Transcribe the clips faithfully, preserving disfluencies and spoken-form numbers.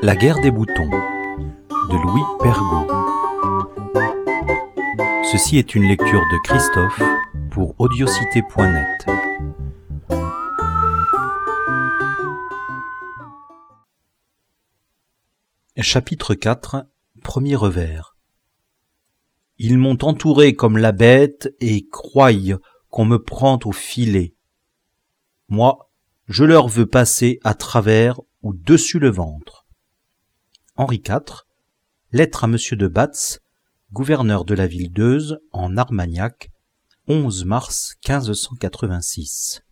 La guerre des boutons de Louis Pergaud. Ceci est une lecture de Christophe pour audiocité point net. Chapitre quatre. Premier revers. Ils m'ont entouré comme la bête et croient qu'on me prend au filet. Moi, je leur veux passer à travers ou dessus le ventre. Henri quatre. Lettre à Monsieur de Batz, gouverneur de la ville d'Euze, en Armagnac, onze mars quinze cent quatre-vingt-six.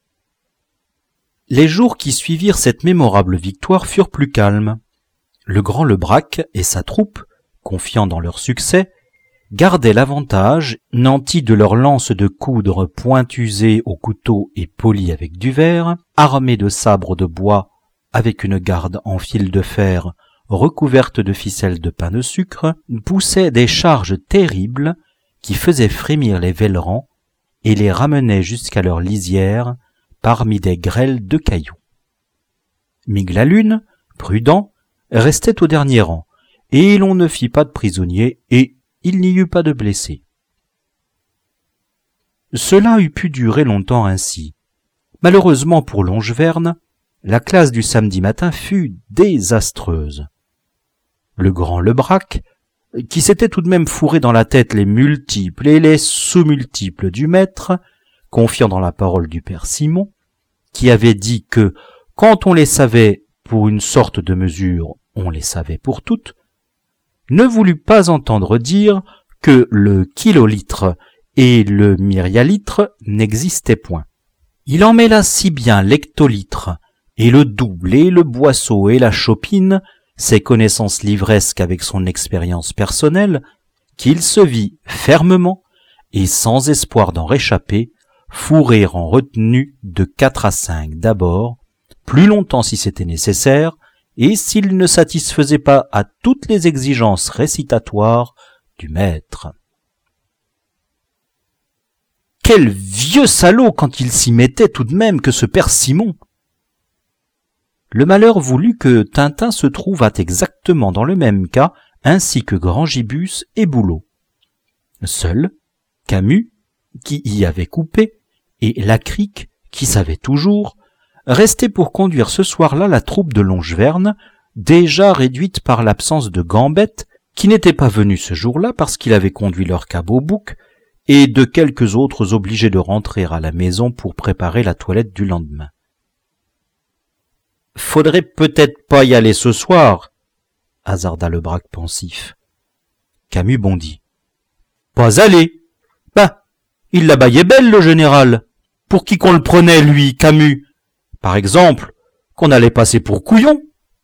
Les jours qui suivirent cette mémorable victoire furent plus calmes. Le grand Lebrac et sa troupe, confiants dans leur succès, gardaient l'avantage, nantis de leurs lances de coudre pointusées au couteau et polies avec du verre, armés de sabres de bois avec une garde en fil de fer recouverte de ficelles de pain de sucre, poussaient des charges terribles qui faisaient frémir les Vellerans et les ramenaient jusqu'à leur lisière parmi des grêles de cailloux. Miglalune, prudent, restait au dernier rang, et l'on ne fit pas de prisonniers, et il n'y eut pas de blessés. Cela eût pu durer longtemps ainsi. Malheureusement pour Longeverne, la classe du samedi matin fut désastreuse. Le grand Lebrac, qui s'était tout de même fourré dans la tête les multiples et les sous-multiples du maître, confiant dans la parole du père Simon, qui avait dit que, quand on les savait pour une sorte de mesure, on les savait pour toutes, ne voulut pas entendre dire que le kilolitre et le myrialitre n'existaient point. Il en mêla si bien l'hectolitre et le double et le boisseau et la chopine, ses connaissances livresques avec son expérience personnelle, qu'il se vit fermement et sans espoir d'en réchapper, fourrer en retenue de quatre à cinq d'abord, plus longtemps si c'était nécessaire, et s'il ne satisfaisait pas à toutes les exigences récitatoires du maître. Quel vieux salaud quand il s'y mettait tout de même que ce père Simon! Le malheur voulut que Tintin se trouvât exactement dans le même cas, ainsi que Grangibus et Boulot. Seul, Camus, qui y avait coupé, et Lacrique, qui savait toujours, restait pour conduire ce soir-là la troupe de Longeverne, déjà réduite par l'absence de Gambette, qui n'était pas venu ce jour-là parce qu'il avait conduit leur cab au bouc, et de quelques autres obligés de rentrer à la maison pour préparer la toilette du lendemain. « Faudrait peut-être pas y aller ce soir, » hasarda Lebrac pensif. Camus bondit. « Pas aller? Ben, il la baillait belle, le général. Pour qui qu'on le prenait, lui, Camus? Par exemple, qu'on allait passer pour couillon. »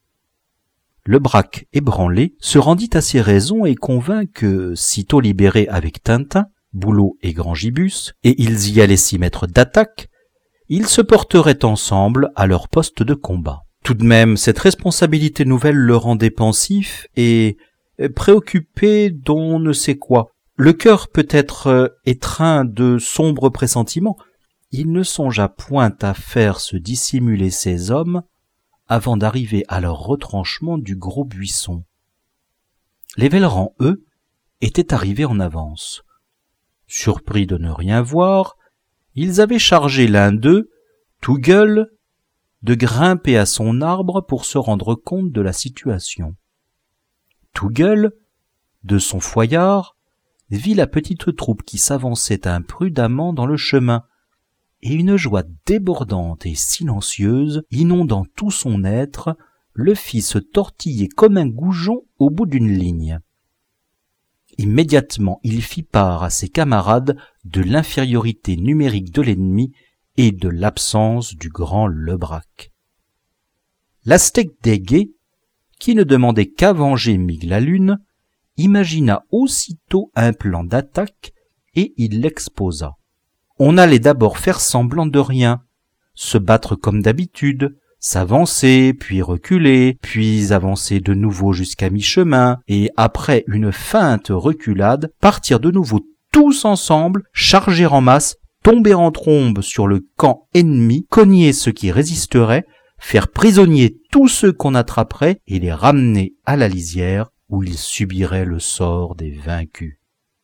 Lebrac, ébranlé, se rendit à ses raisons et convint que, sitôt libérés avec Tintin, Boulot et Grangibus, et ils y allaient s'y mettre d'attaque, ils se porteraient ensemble à leur poste de combat. Tout de même, cette responsabilité nouvelle le rendait pensif et préoccupé d'on ne sait quoi. Le cœur peut-être étreint de sombres pressentiments. Il ne songea point à faire se dissimuler ces hommes avant d'arriver à leur retranchement du gros buisson. Les Vellerans, eux, étaient arrivés en avance. Surpris de ne rien voir, ils avaient chargé l'un d'eux, tout gueule, de grimper à son arbre pour se rendre compte de la situation. Tout gueule, de son foyard, vit la petite troupe qui s'avançait imprudemment dans le chemin, et une joie débordante et silencieuse, inondant tout son être, le fit se tortiller comme un goujon au bout d'une ligne. Immédiatement, il fit part à ses camarades de l'infériorité numérique de l'ennemi et de l'absence du grand Lebrac. L'Aztèque des Guets, qui ne demandait qu'à venger Miglalune, imagina aussitôt un plan d'attaque et il l'exposa. On allait d'abord faire semblant de rien, se battre comme d'habitude, s'avancer, puis reculer, puis avancer de nouveau jusqu'à mi-chemin, et après une feinte reculade, partir de nouveau tous ensemble, charger en masse, tomber en trombe sur le camp ennemi, cogner ceux qui résisteraient, faire prisonnier tous ceux qu'on attraperait et les ramener à la lisière où ils subiraient le sort des vaincus.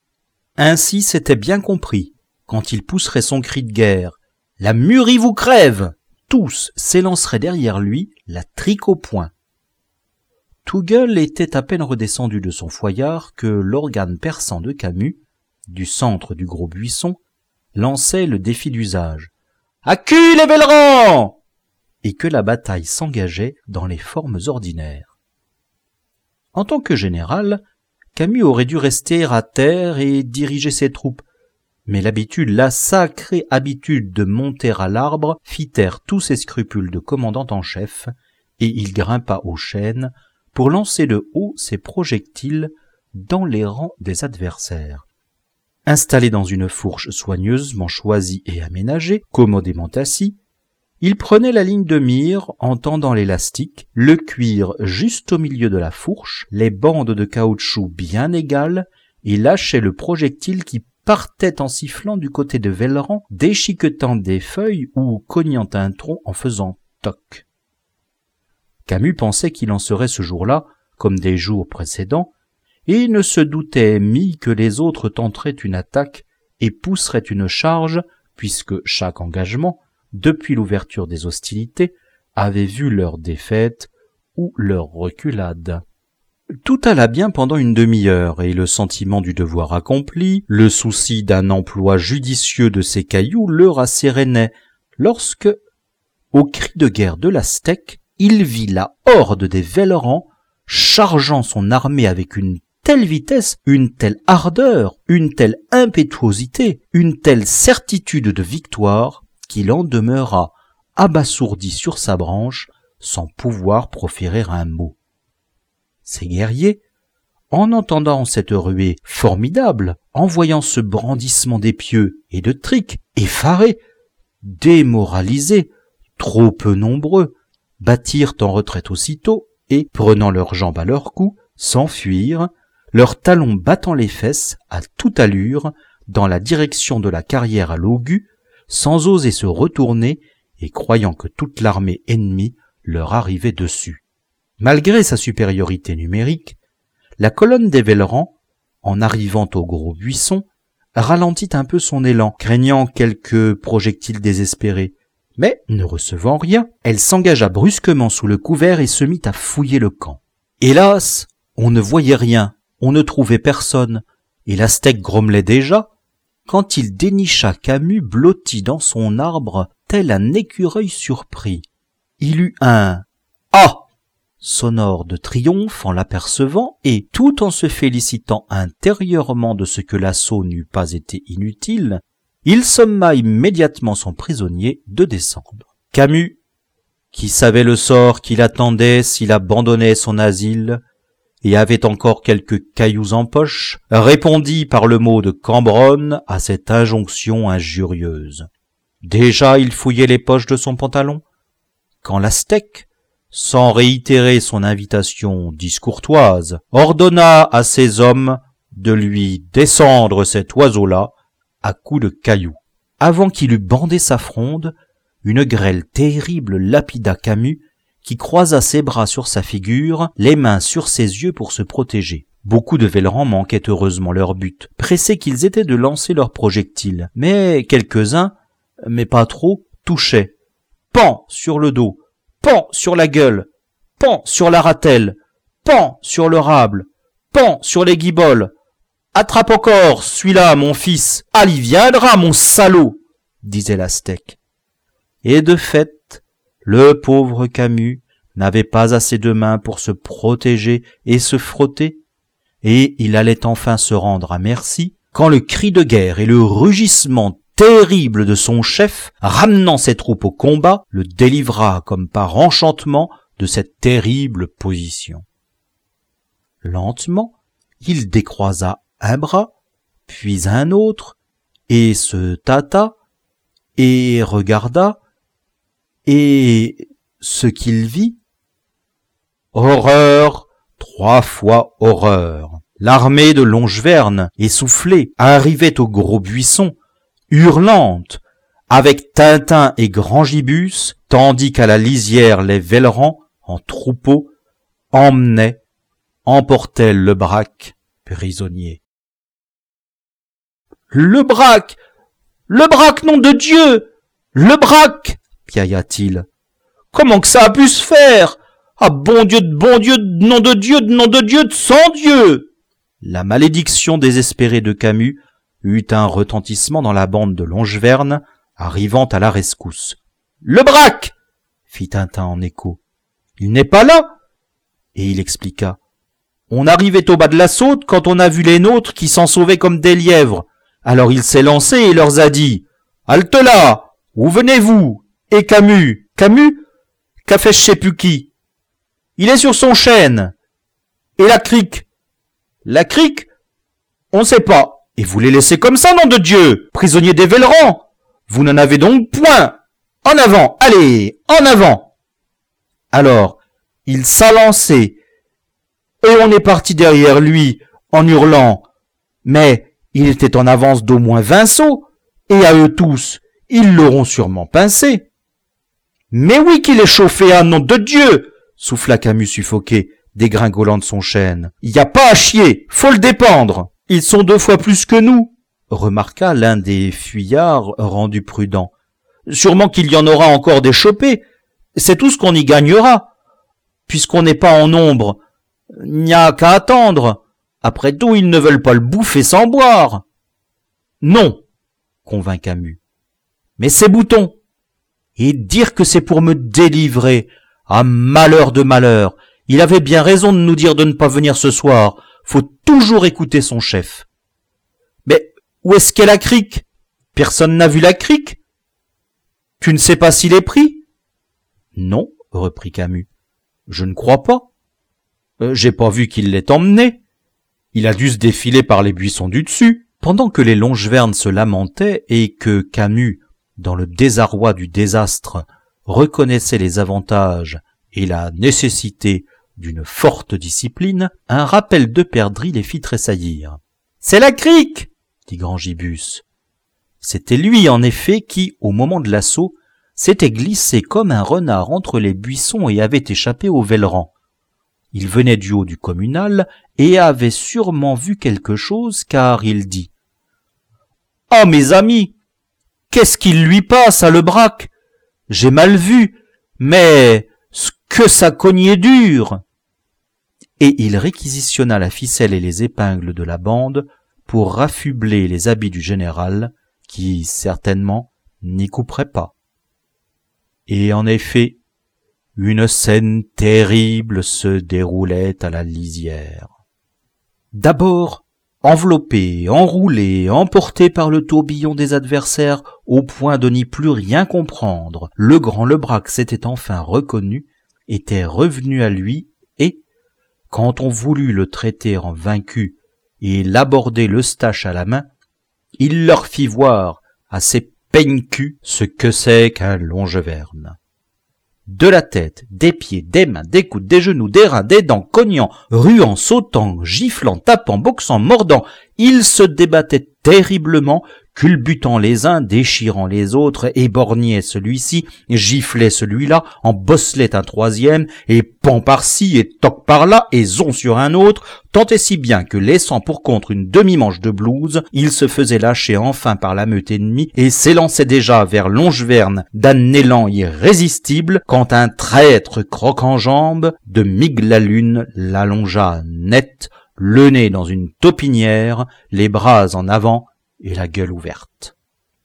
Ainsi c'était bien compris, quand il pousserait son cri de guerre « La Muri vous crève !» tous s'élanceraient derrière lui, la trique au poing. Tougueul était à peine redescendu de son foyard que l'organe perçant de Camus, du centre du gros buisson, lançait le défi d'usage. « À cul les Vellerans !» et que la bataille s'engageait dans les formes ordinaires. En tant que général, Camus aurait dû rester à terre et diriger ses troupes, mais l'habitude, la sacrée habitude de monter à l'arbre fit taire tous ses scrupules de commandant en chef, et il grimpa aux chênes pour lancer de haut ses projectiles dans les rangs des adversaires. Installé dans une fourche soigneusement choisie et aménagée, commodément assis, il prenait la ligne de mire en tendant l'élastique, le cuir juste au milieu de la fourche, les bandes de caoutchouc bien égales, et lâchait le projectile qui partait en sifflant du côté de Velleran, déchiquetant des feuilles ou cognant un tronc en faisant toc. Camus pensait qu'il en serait ce jour-là, comme des jours précédents, et ne se doutait mis que les autres tenteraient une attaque et pousseraient une charge, puisque chaque engagement, depuis l'ouverture des hostilités, avait vu leur défaite ou leur reculade. Tout alla bien pendant une demi-heure, et le sentiment du devoir accompli, le souci d'un emploi judicieux de ses cailloux le rassérénait, lorsque, au cri de guerre de l'Aztèque, il vit la horde des Vellerans chargeant son armée avec une telle vitesse, une telle ardeur, une telle impétuosité, une telle certitude de victoire, qu'il en demeura abasourdi sur sa branche, sans pouvoir proférer un mot. Ces guerriers, en entendant cette ruée formidable, en voyant ce brandissement d'épieux et de triques, effarés, démoralisés, trop peu nombreux, battirent en retraite aussitôt et, prenant leurs jambes à leur cou, s'enfuirent, leurs talons battant les fesses à toute allure dans la direction de la carrière à l'Augu, sans oser se retourner et croyant que toute l'armée ennemie leur arrivait dessus. Malgré sa supériorité numérique, la colonne des Vellerans, en arrivant au gros buisson, ralentit un peu son élan, craignant quelques projectiles désespérés. Mais, ne recevant rien, elle s'engagea brusquement sous le couvert et se mit à fouiller le camp. Hélas, on ne voyait rien, on ne trouvait personne, et l'Aztèque grommelait déjà, quand il dénicha Camus blotti dans son arbre tel un écureuil surpris. Il eut un « Ah !» sonore de triomphe en l'apercevant, et, tout en se félicitant intérieurement de ce que l'assaut n'eût pas été inutile, il somma immédiatement son prisonnier de descendre. Camus, qui savait le sort qu'il attendait s'il abandonnait son asile, et avait encore quelques cailloux en poche, répondit par le mot de Cambronne à cette injonction injurieuse. Déjà il fouillait les poches de son pantalon, quand l'Aztèque, sans réitérer son invitation discourtoise, ordonna à ses hommes de lui descendre cet oiseau-là à coups de cailloux. Avant qu'il eût bandé sa fronde, une grêle terrible lapida Camus, qui croisa ses bras sur sa figure, les mains sur ses yeux pour se protéger. Beaucoup de Vellerans manquaient heureusement leur but, pressés qu'ils étaient de lancer leurs projectiles, mais quelques-uns, mais pas trop, touchaient. Pan sur le dos, pan sur la gueule, pan sur la ratelle, pan sur le rable, pan sur les guiboles. Attrape encore, celui-là, mon fils. Allez, y viendra, mon salaud, disait l'Aztèque. Et de fait, le pauvre Camus n'avait pas assez de mains pour se protéger et se frotter, et il allait enfin se rendre à merci, quand le cri de guerre et le rugissement terrible de son chef, ramenant ses troupes au combat, le délivra comme par enchantement de cette terrible position. Lentement, il décroisa un bras, puis un autre, et se tâta, et regarda, et ce qu'il vit, horreur, trois fois horreur. L'armée de Longeverne, essoufflée, arrivait au gros buisson, hurlante, avec Tintin et Grand Gibus tandis qu'à la lisière les Vellerans, en troupeau, emmenaient, emportaient le Braque prisonnier. « Le Braque! Le Braque, nom de Dieu! Le Braque !» piailla-t-il. « Comment que ça a pu se faire? Ah, bon Dieu de bon Dieu, de nom de Dieu, de nom de Dieu, de sang Dieu !» La malédiction désespérée de Camus eut un retentissement dans la bande de Longeverne, arrivant à la rescousse. « Le Braque !» fit Tintin en écho. « Il n'est pas là !» Et il expliqua. « On arrivait au bas de la Saute quand on a vu les nôtres qui s'en sauvaient comme des lièvres. Alors il s'est lancé et leur a dit « Halte là! Où venez-vous? Et Camus? Camus? Qu'a fait je sais plus qui? Il est sur son chêne. Et la crique? La crique? On sait pas. Et vous les laissez comme ça, nom de Dieu, prisonniers des Vellerans. Vous n'en avez donc point. En avant, allez, en avant. » Alors, il s'a lancé, et on est parti derrière lui, en hurlant. Mais il était en avance d'au moins vingt sauts, et à eux tous, ils l'auront sûrement pincé. « Mais oui qu'il est chauffé, un nom de Dieu !» souffla Camus suffoqué, dégringolant de son chêne. « Y a pas à chier, faut le dépendre. Ils sont deux fois plus que nous, » remarqua l'un des fuyards rendu prudent. « Sûrement qu'il y en aura encore des chopés. C'est tout ce qu'on y gagnera. Puisqu'on n'est pas en nombre, n'y a qu'à attendre. Après tout, ils ne veulent pas le bouffer sans boire. »« Non, » convint Camus. « Mais ces boutons. Et dire que c'est pour me délivrer. Ah, malheur de malheur. Il avait bien raison de nous dire de ne pas venir ce soir. Faut toujours écouter son chef. »« Mais où est-ce qu'est la crique? Personne n'a vu la crique? Tu ne sais pas s'il est pris? »« Non, » reprit Camus. « Je ne crois pas. Euh, j'ai pas vu qu'il l'ait emmené. Il a dû se défiler par les buissons du dessus. » Pendant que les Longevernes se lamentaient et que Camus, dans le désarroi du désastre, reconnaissait les avantages et la nécessité d'une forte discipline, un rappel de perdrix les fit tressaillir. « C'est la crique !» dit Grangibus. C'était lui, en effet, qui, au moment de l'assaut, s'était glissé comme un renard entre les buissons et avait échappé aux Vellerans. Il venait du haut du communal et avait sûrement vu quelque chose, car il dit « Ah, mes amis, qu'est-ce qu'il lui passe à le Braque? J'ai mal vu, mais ce que ça cognait dur !» Et il réquisitionna la ficelle et les épingles de la bande pour raffubler les habits du général, qui, certainement, n'y couperait pas. Et en effet, une scène terrible se déroulait à la lisière. D'abord, enveloppé, enroulé, emporté par le tourbillon des adversaires au point de n'y plus rien comprendre, le grand Lebraque s'était enfin reconnu, était revenu à lui et, quand on voulut le traiter en vaincu et l'aborder l'eustache à la main, il leur fit voir à ses peigne-culs ce que c'est qu'un Longeverne. De la tête, des pieds, des mains, des coudes, des genoux, des reins, des dents, cognant, ruant, sautant, giflant, tapant, boxant, mordant, il se débattait terriblement, culbutant les uns, déchirant les autres, éborgnait celui-ci, giflait celui-là, en bosselait un troisième, et pan par-ci, et toc par-là, et zon sur un autre, tant et si bien que, laissant pour contre une demi-manche de blouse, il se faisait lâcher enfin par la meute ennemie, et s'élançait déjà vers Longeverne d'un élan irrésistible, quand un traître croc-en-jambe de Miglaloun l'allongea net, le nez dans une taupinière, les bras en avant, et la gueule ouverte.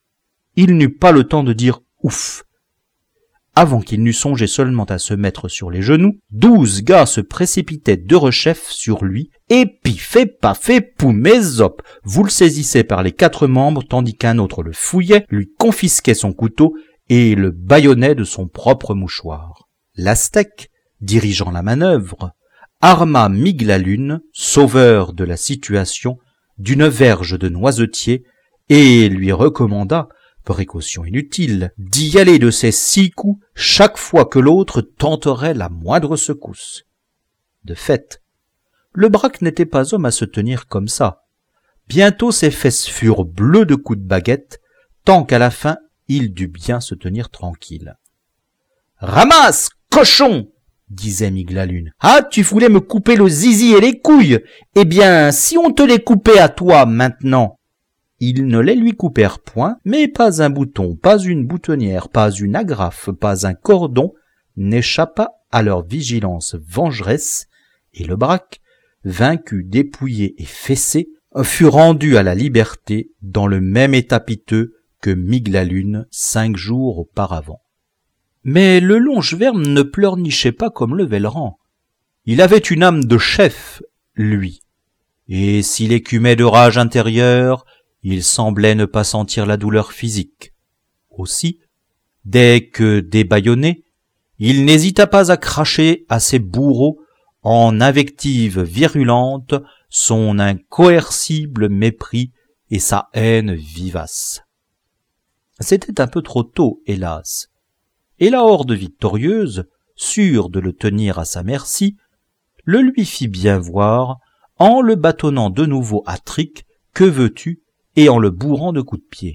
Il n'eut pas le temps de dire « ouf ». Avant qu'il n'eût songé seulement à se mettre sur les genoux, douze gars se précipitaient de rechef sur lui, et pifé, pafé, poumé, zop, vous le saisissez par les quatre membres, tandis qu'un autre le fouillait, lui confisquait son couteau et le bâillonnait de son propre mouchoir. L'Aztèque, dirigeant la manœuvre, arma Miglaloun, sauveur de la situation, d'une verge de noisetiers, et lui recommanda, précaution inutile, d'y aller de ses six coups chaque fois que l'autre tenterait la moindre secousse. De fait, le Braque n'était pas homme à se tenir comme ça. Bientôt ses fesses furent bleues de coups de baguette, tant qu'à la fin il dut bien se tenir tranquille. Ramasse, cochon, disait Miglalune. Ah, tu voulais me couper le zizi et les couilles. Eh bien, si on te les coupait à toi maintenant. Ils ne les lui coupèrent point, mais pas un bouton, pas une boutonnière, pas une agrafe, pas un cordon n'échappa à leur vigilance vengeresse, et le Braque, vaincu, dépouillé et fessé, fut rendu à la liberté dans le même état piteux que Miglalune cinq jours auparavant. Mais le Longeverne ne pleurnichait pas comme le Velleran. Il avait une âme de chef, lui, et s'il écumait de rage intérieure, il semblait ne pas sentir la douleur physique. Aussi, dès que débâillonné, il n'hésita pas à cracher à ses bourreaux en invectives virulentes son incoercible mépris et sa haine vivace. C'était un peu trop tôt, hélas, et la horde victorieuse, sûre de le tenir à sa merci, le lui fit bien voir en le bâtonnant de nouveau à tric, que veux-tu, et en le bourrant de coups de pied.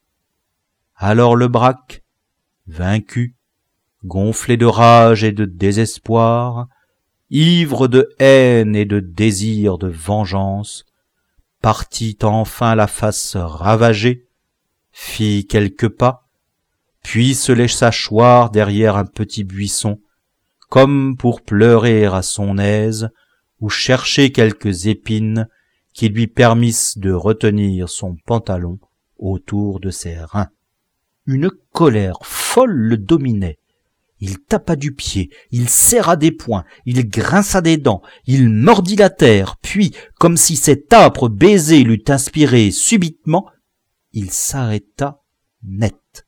Alors le Braque, vaincu, gonflé de rage et de désespoir, ivre de haine et de désir de vengeance, partit enfin la face ravagée, fit quelques pas, puis se laissa choir derrière un petit buisson, comme pour pleurer à son aise ou chercher quelques épines qui lui permissent de retenir son pantalon autour de ses reins. Une colère folle le dominait. Il tapa du pied, il serra des poings, il grinça des dents, il mordit la terre, puis, comme si cet âpre baiser l'eût inspiré subitement, il s'arrêta net.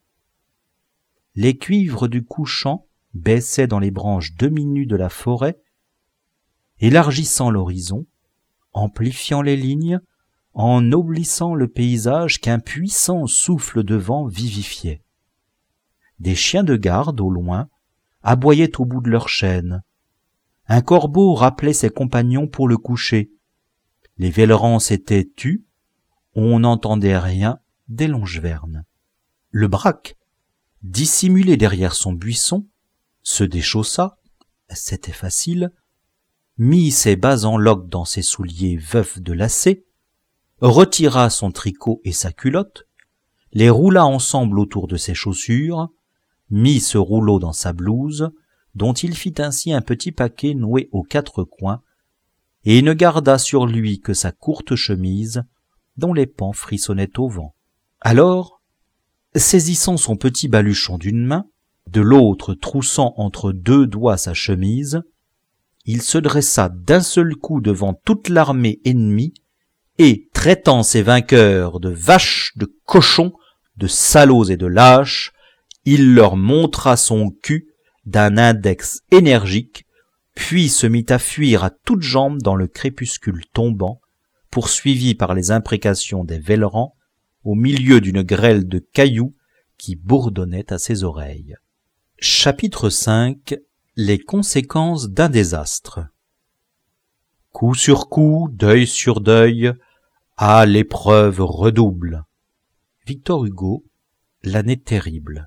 Les cuivres du couchant baissaient dans les branches demi-nues de la forêt, élargissant l'horizon, amplifiant les lignes, ennoblissant le paysage qu'un puissant souffle de vent vivifiait. Des chiens de garde, au loin, aboyaient au bout de leur chaîne. Un corbeau rappelait ses compagnons pour le coucher. Les Vellerans s'étaient tus, on n'entendait rien des Longevernes. Le Braque, dissimulé derrière son buisson, se déchaussa, c'était facile, mit ses bas en loques dans ses souliers veufs de lacets, retira son tricot et sa culotte, les roula ensemble autour de ses chaussures, mit ce rouleau dans sa blouse, dont il fit ainsi un petit paquet noué aux quatre coins, et ne garda sur lui que sa courte chemise, dont les pans frissonnaient au vent. Alors, saisissant son petit baluchon d'une main, de l'autre troussant entre deux doigts sa chemise, il se dressa d'un seul coup devant toute l'armée ennemie, et, traitant ses vainqueurs de vaches, de cochons, de salauds et de lâches, il leur montra son cul d'un index énergique, puis se mit à fuir à toutes jambes dans le crépuscule tombant, poursuivi par les imprécations des Vellerans, au milieu d'une grêle de cailloux qui bourdonnait à ses oreilles. Chapitre cinq. Les conséquences d'un désastre. Coup sur coup, deuil sur deuil, ah, l'épreuve redouble. Victor Hugo, L'année terrible.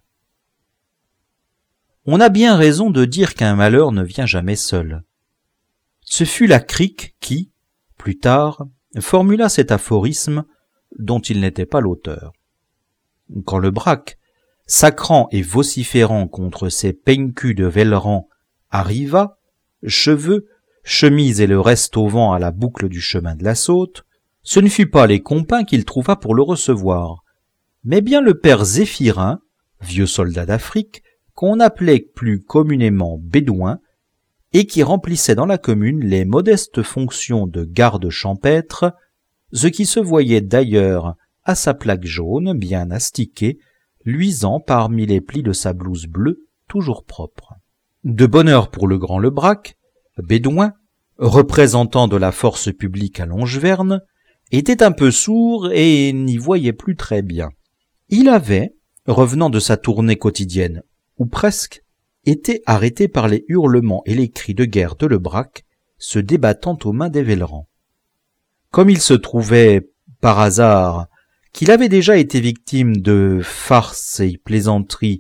On a bien raison de dire qu'un malheur ne vient jamais seul. Ce fut la Crique qui, plus tard, formula cet aphorisme dont il n'était pas l'auteur. Quand le Braque, sacrant et vociférant contre ses peignculs de Velleran, arriva, cheveux, chemise et le reste au vent à la boucle du chemin de la Saute, ce ne fut pas les compins qu'il trouva pour le recevoir, mais bien le père Zéphirin, vieux soldat d'Afrique, qu'on appelait plus communément Bédouin, et qui remplissait dans la commune les modestes fonctions de garde champêtre, ce qui se voyait d'ailleurs à sa plaque jaune bien astiquée, luisant parmi les plis de sa blouse bleue toujours propre. De bonne heure pour le grand Lebraque, Bédouin, représentant de la force publique à Longeverne, était un peu sourd et n'y voyait plus très bien. Il avait, revenant de sa tournée quotidienne, ou presque, été arrêté par les hurlements et les cris de guerre de Lebraque, se débattant aux mains des Vellerans. Comme il se trouvait, par hasard, qu'il avait déjà été victime de farces et plaisanteries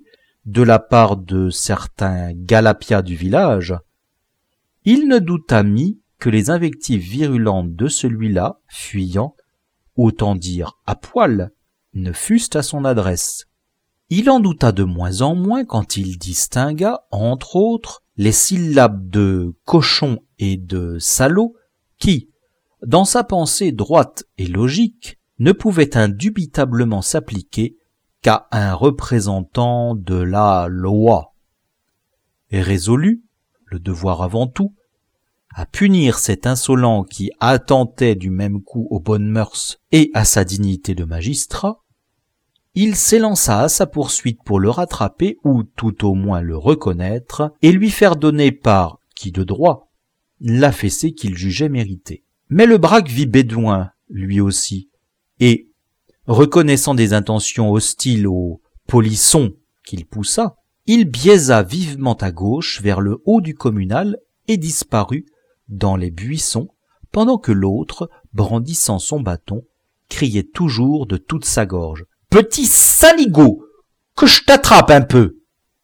de la part de certains galapias du village, il ne douta mis que les invectives virulentes de celui-là, fuyant, autant dire à poil, ne fussent à son adresse. Il en douta de moins en moins quand il distingua, entre autres, les syllabes de cochon et de salaud qui, dans sa pensée droite et logique, ne pouvaient indubitablement s'appliquer qu'à un représentant de la loi. Et résolu, le devoir avant tout, à punir cet insolent qui attentait du même coup aux bonnes mœurs et à sa dignité de magistrat, il s'élança à sa poursuite pour le rattraper ou tout au moins le reconnaître et lui faire donner par qui de droit la fessée qu'il jugeait méritée. Mais le braque vit Bédouin, lui aussi, et, reconnaissant des intentions hostiles au polisson qu'il poussa, il biaisa vivement à gauche vers le haut du communal et disparut dans les buissons, pendant que l'autre, brandissant son bâton, criait toujours de toute sa gorge « Petit saligaud, que je t'attrape un peu !»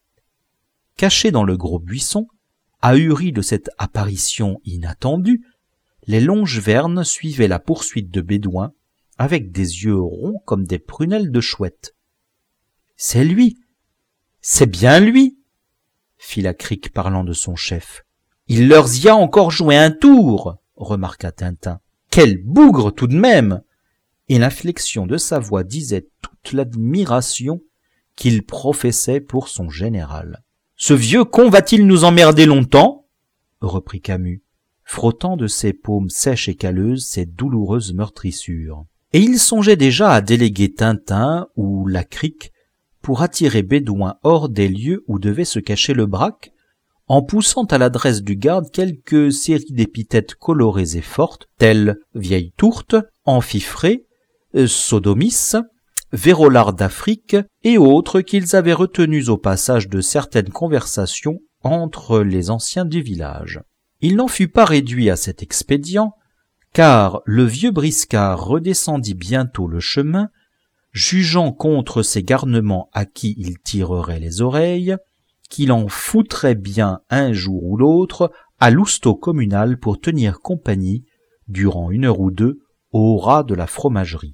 Caché dans le gros buisson, ahuri de cette apparition inattendue, les longes-vernes suivaient la poursuite de Bédouin avec des yeux ronds comme des prunelles de chouette. « C'est lui, c'est bien lui !» fit la crique parlant de son chef. « Il leur y a encore joué un tour !» remarqua Tintin. « Quel bougre tout de même !» Et l'inflexion de sa voix disait toute l'admiration qu'il professait pour son général. « Ce vieux con va-t-il nous emmerder longtemps ?» reprit Camus, frottant de ses paumes sèches et calleuses ces douloureuses meurtrissures. Et il songeait déjà à déléguer Tintin ou la crique pour attirer Bédouin hors des lieux où devait se cacher le braque, en poussant à l'adresse du garde quelques séries d'épithètes colorées et fortes, telles vieille tourte, emphifrée, sodomis, vérolard d'Afrique et autres qu'ils avaient retenus au passage de certaines conversations entre les anciens du village. Il n'en fut pas réduit à cet expédient, car le vieux briscard redescendit bientôt le chemin, jugeant contre ces garnements à qui il tirerait les oreilles, qu'il en foutrait bien un jour ou l'autre à l'houstot communal pour tenir compagnie, durant une heure ou deux, au rat de la fromagerie.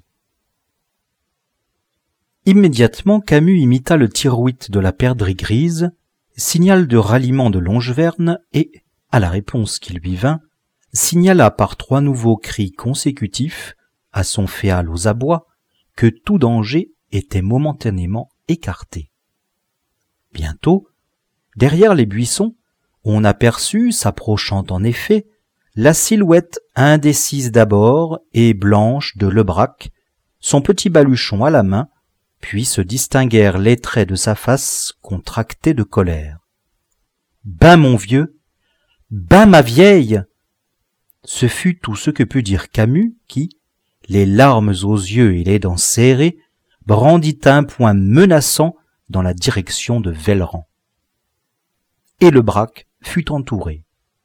Immédiatement, Camus imita le tirouit de la perdrix grise, signal de ralliement de Longevernes, et, à la réponse qui lui vint, signala par trois nouveaux cris consécutifs, à son féal aux abois, que tout danger était momentanément écarté. Bientôt, derrière les buissons, on aperçut, s'approchant en effet, la silhouette indécise d'abord et blanche de Lebrac, son petit baluchon à la main, puis se distinguèrent les traits de sa face contractés de colère. « Ben mon vieux, ben ma vieille !» Ce fut tout ce que put dire Camus qui, les larmes aux yeux et les dents serrées, brandit un poing menaçant dans la direction de Velleran. Et Lebrac fut entouré.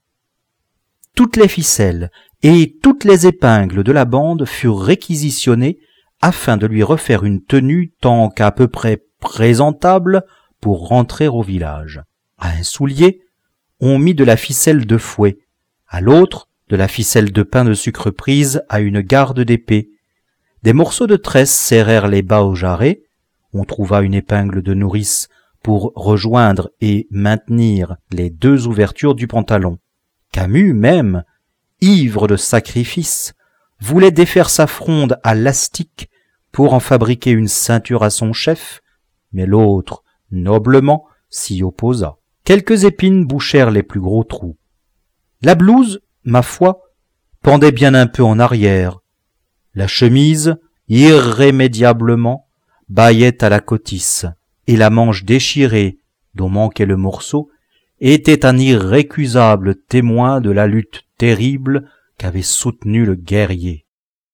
Toutes les ficelles et toutes les épingles de la bande furent réquisitionnées afin de lui refaire une tenue tant qu'à peu près présentable pour rentrer au village. À un soulier, on mit de la ficelle de fouet, à l'autre, de la ficelle de pain de sucre prise à une garde d'épée. Des morceaux de tresse serrèrent les bas au jarret, on trouva une épingle de nourrice pour rejoindre et maintenir les deux ouvertures du pantalon. Camus même, ivre de sacrifice, voulait défaire sa fronde à l'astique pour en fabriquer une ceinture à son chef, mais l'autre, noblement, s'y opposa. Quelques épines bouchèrent les plus gros trous. La blouse, ma foi, pendait bien un peu en arrière. La chemise, irrémédiablement, bâillait à la cotisse, et la manche déchirée, dont manquait le morceau, était un irrécusable témoin de la lutte terrible qu'avait soutenue le guerrier.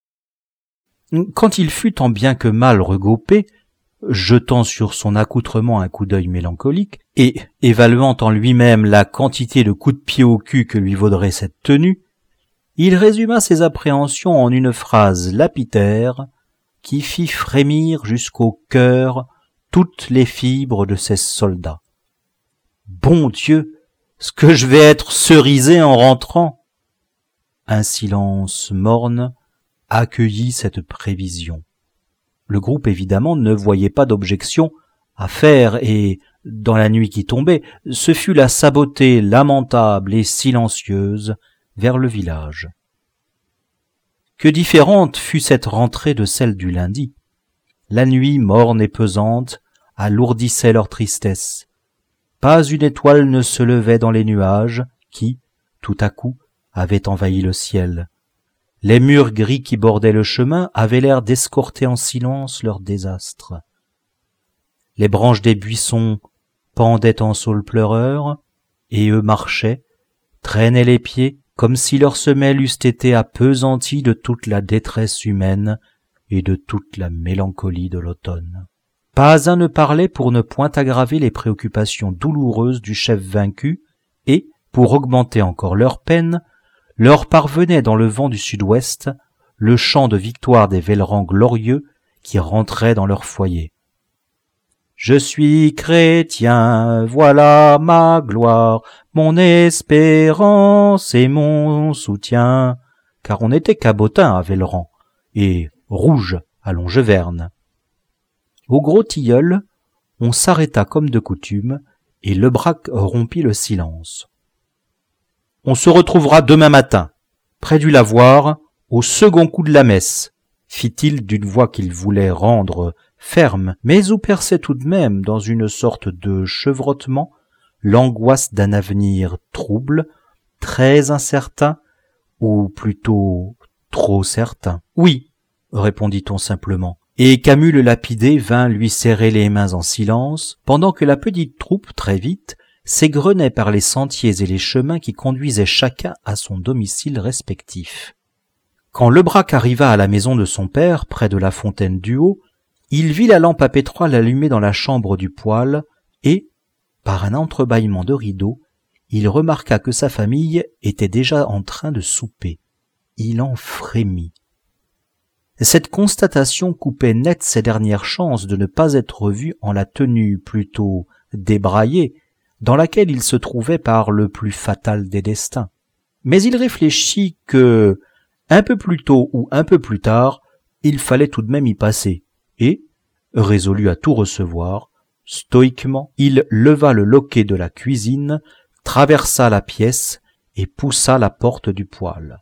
Quand il fut tant bien que mal regaupé, jetant sur son accoutrement un coup d'œil mélancolique, et évaluant en lui-même la quantité de coups de pied au cul que lui vaudrait cette tenue, il résuma ses appréhensions en une phrase lapidaire qui fit frémir jusqu'au cœur toutes les fibres de ses soldats. Bon Dieu, ce que je vais être cerisé en rentrant! Un silence morne accueillit cette prévision. Le groupe évidemment ne voyait pas d'objection à faire et, dans la nuit qui tombait, ce fut la sabotée lamentable et silencieuse vers le village. Que différente fut cette rentrée de celle du lundi. La nuit morne et pesante alourdissait leur tristesse. Pas une étoile ne se levait dans les nuages qui, tout à coup, avaient envahi le ciel. Les murs gris qui bordaient le chemin avaient l'air d'escorter en silence leur désastre. Les branches des buissons pendaient en saules pleureurs, et eux marchaient, traînaient les pieds, comme si leurs semelles eussent été appesanties de toute la détresse humaine et de toute la mélancolie de l'automne. Pas un ne parlait pour ne point aggraver les préoccupations douloureuses du chef vaincu, et, pour augmenter encore leur peine, leur parvenait dans le vent du sud-ouest le chant de victoire des vélerans glorieux qui rentraient dans leur foyer. « Je suis chrétien, voilà ma gloire, mon espérance et mon soutien. » Car on était cabotin à Véleran et rouge à Longeverne. Au Gros Tilleul, on s'arrêta comme de coutume et Lebrac rompit le silence. « On se retrouvera demain matin, près du lavoir, au second coup de la messe, » fit-il d'une voix qu'il voulait rendre ferme, mais où perçait tout de même, dans une sorte de chevrotement, l'angoisse d'un avenir trouble, très incertain, ou plutôt trop certain. « Oui, » répondit-on simplement, et Camus le lapidé vint lui serrer les mains en silence, pendant que la petite troupe, très vite, s'égrenait par les sentiers et les chemins qui conduisaient chacun à son domicile respectif. Quand Lebrac arriva à la maison de son père, près de la fontaine du Haut, il vit la lampe à pétrole allumée dans la chambre du poêle et, par un entrebâillement de rideau, il remarqua que sa famille était déjà en train de souper. Il en frémit. Cette constatation coupait net ses dernières chances de ne pas être vu en la tenue plutôt débraillée dans laquelle il se trouvait par le plus fatal des destins. Mais il réfléchit que, un peu plus tôt ou un peu plus tard, il fallait tout de même y passer, et, résolu à tout recevoir, stoïquement, il leva le loquet de la cuisine, traversa la pièce et poussa la porte du poêle.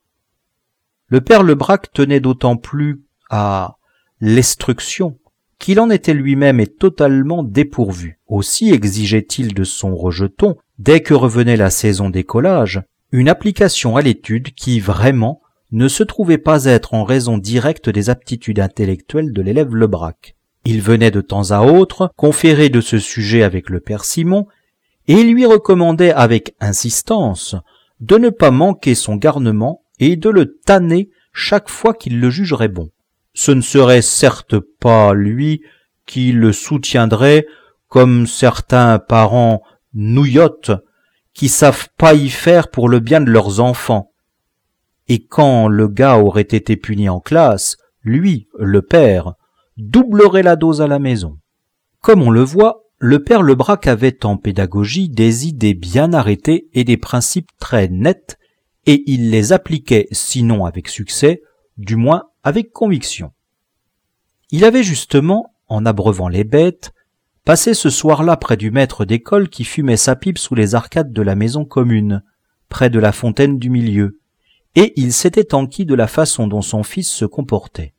Le père Lebrac tenait d'autant plus à l'instruction qu'il en était lui-même et totalement dépourvu. Aussi exigeait-il de son rejeton, dès que revenait la saison des collages, une application à l'étude qui, vraiment, ne se trouvait pas être en raison directe des aptitudes intellectuelles de l'élève Lebrac. Il venait de temps à autre conférer de ce sujet avec le père Simon, et il lui recommandait avec insistance de ne pas manquer son garnement et de le tanner chaque fois qu'il le jugerait bon. Ce ne serait certes pas lui qui le soutiendrait comme certains parents nouillottes qui savent pas y faire pour le bien de leurs enfants. Et quand le gars aurait été puni en classe, lui, le père, doublerait la dose à la maison. Comme on le voit, le père Lebrac avait en pédagogie des idées bien arrêtées et des principes très nets, et il les appliquait, sinon avec succès, du moins avec conviction. Il avait justement, en abreuvant les bêtes, passé ce soir-là près du maître d'école qui fumait sa pipe sous les arcades de la maison commune, près de la fontaine du milieu, et il s'était enquis de la façon dont son fils se comportait.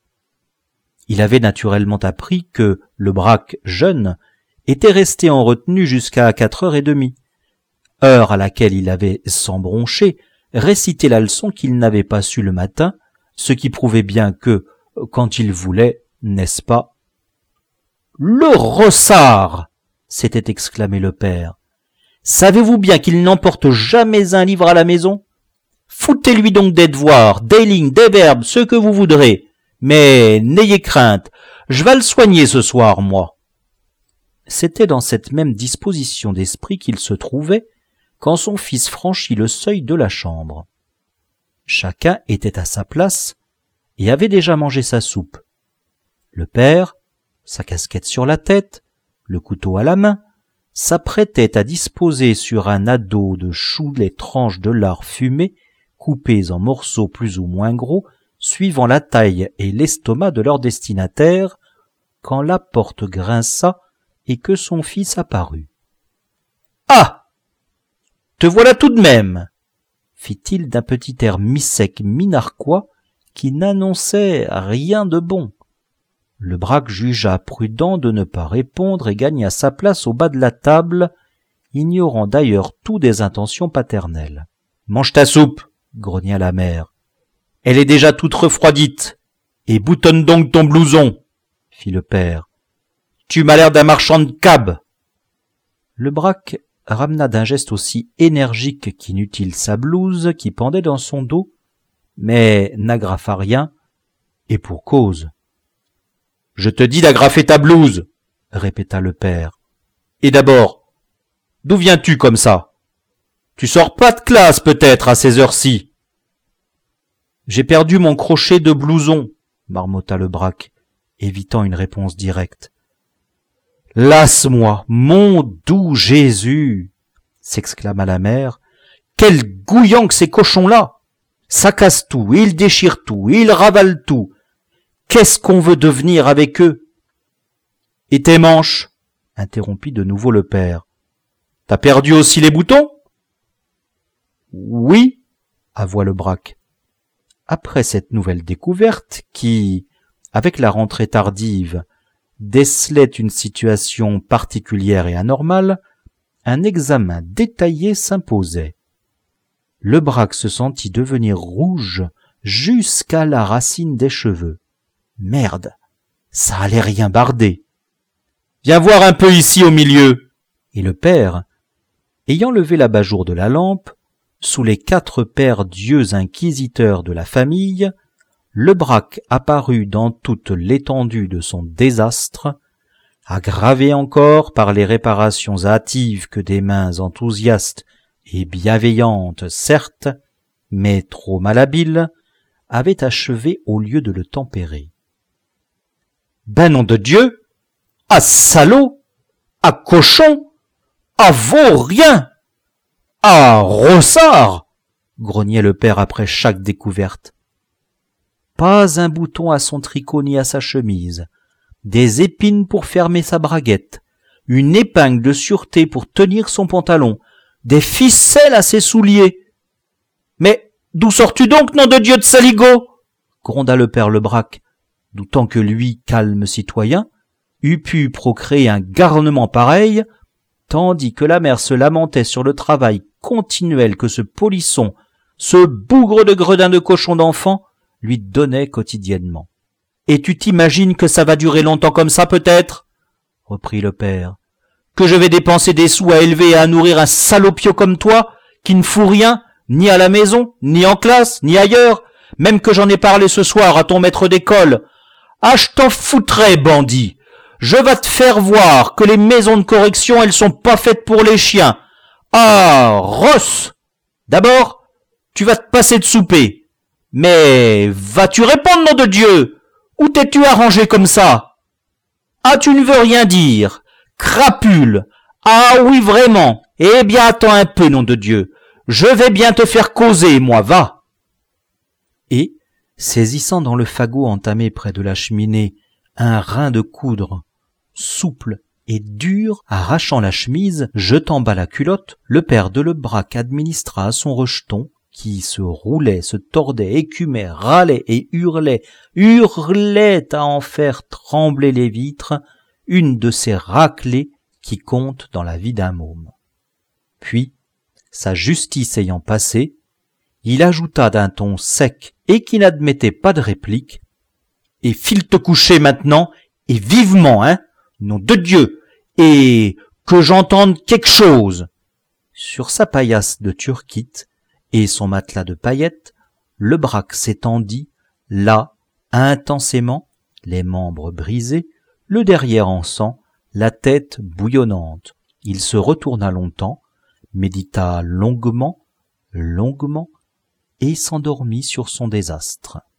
Il avait naturellement appris que Lebrac, jeune, était resté en retenue jusqu'à quatre heures et demie, heure à laquelle il avait, sans broncher, récité la leçon qu'il n'avait pas su le matin, ce qui prouvait bien que, quand il voulait, n'est-ce pas? « Le rossard !» s'était exclamé le père. « Savez-vous bien qu'il n'emporte jamais un livre à la maison? Foutez-lui donc des devoirs, des lignes, des verbes, ce que vous voudrez. Mais n'ayez crainte, je vais le soigner ce soir, moi. » C'était dans cette même disposition d'esprit qu'il se trouvait quand son fils franchit le seuil de la chambre. Chacun était à sa place et avait déjà mangé sa soupe. Le père, sa casquette sur la tête, le couteau à la main, s'apprêtait à disposer sur un ado de choux les tranches de lard fumé, coupées en morceaux plus ou moins gros, suivant la taille et l'estomac de leur destinataire, quand la porte grinça et que son fils apparut. « Ah ! Te voilà tout de même !» fit-il d'un petit air mi-sec, mi-narquois, qui n'annonçait rien de bon. Le braque jugea prudent de ne pas répondre et gagna sa place au bas de la table, ignorant d'ailleurs tout des intentions paternelles. « Mange ta soupe !» grogna la mère. « Elle est déjà toute refroidite. Et boutonne donc ton blouson !» fit le père. « Tu m'as l'air d'un marchand de cab !» Le braque ramena d'un geste aussi énergique qu'inutile sa blouse qui pendait dans son dos, mais n'agrafa rien, et pour cause. « Je te dis d'agrafer ta blouse !» répéta le père. « Et d'abord, d'où viens-tu comme ça? Tu sors pas de classe peut-être à ces heures-ci !»« J'ai perdu mon crochet de blouson !» marmotta le braque, évitant une réponse directe. « Lasse-moi, mon doux Jésus !» s'exclama la mère. « Quel gouillant que ces cochons-là! Ça casse tout, ils déchirent tout, ils ravalent tout. Qu'est-ce qu'on veut devenir avec eux? »« Et tes manches ?» interrompit de nouveau le père. « T'as perdu aussi les boutons ?»« Oui, » avoua le braque. Après cette nouvelle découverte qui, avec la rentrée tardive, décelait une situation particulière et anormale, un examen détaillé s'imposait. Le braque se sentit devenir rouge jusqu'à la racine des cheveux. Merde, ça allait rien barder. « Viens voir un peu ici au milieu !» Et le père, ayant levé l'abat-jour de la lampe, sous les quatre paires d'yeux inquisiteurs de la famille, le braque apparut dans toute l'étendue de son désastre, aggravé encore par les réparations hâtives que des mains enthousiastes et bienveillantes, certes, mais trop malhabiles, avaient achevé au lieu de le tempérer. « Ben nom de Dieu! Ah salaud! Ah cochon! Ah vaurien! Ah rossard !» grognait le père après chaque découverte. Pas un bouton à son tricot ni à sa chemise, des épines pour fermer sa braguette, une épingle de sûreté pour tenir son pantalon, des ficelles à ses souliers. « Mais d'où sors-tu donc, nom de Dieu de saligot ?» gronda le père Lebraque, doutant que lui, calme citoyen, eût pu procréer un garnement pareil, tandis que la mère se lamentait sur le travail continuel que ce polisson, ce bougre de gredin de cochon d'enfant, lui donnait quotidiennement. « Et tu t'imagines que ça va durer longtemps comme ça, peut-être ?» reprit le père. « Que je vais dépenser des sous à élever et à nourrir un salopio comme toi, qui ne fout rien, ni à la maison, ni en classe, ni ailleurs, même que j'en ai parlé ce soir à ton maître d'école. Ah, je t'en foutrais, bandit! Je vas te faire voir que les maisons de correction, elles sont pas faites pour les chiens. Ah, Ross! D'abord, tu vas te passer de souper. Mais vas-tu répondre, nom de Dieu? Où t'es-tu arrangé comme ça? Ah, tu ne veux rien dire. Crapule! Ah oui, vraiment. Eh bien, attends un peu, nom de Dieu. Je vais bien te faire causer, moi, va. » Et, saisissant dans le fagot entamé près de la cheminée un rein de coudre, souple et dur, arrachant la chemise, jetant bas la culotte, le père de Lebraque administra à son rejeton, qui se roulait, se tordait, écumait, râlait et hurlait, hurlait à en faire trembler les vitres, une de ces raclées qui comptent dans la vie d'un môme. Puis, sa justice ayant passé, il ajouta d'un ton sec et qui n'admettait pas de réplique, « Et file te coucher maintenant, et vivement, hein, nom de Dieu, et que j'entende quelque chose !» Sur sa paillasse de turquite et son matelas de paillettes, Lebraque s'étendit, là, intensément, les membres brisés, le derrière en sang, la tête bouillonnante. Il se retourna longtemps, médita longuement, longuement, et s'endormit sur son désastre.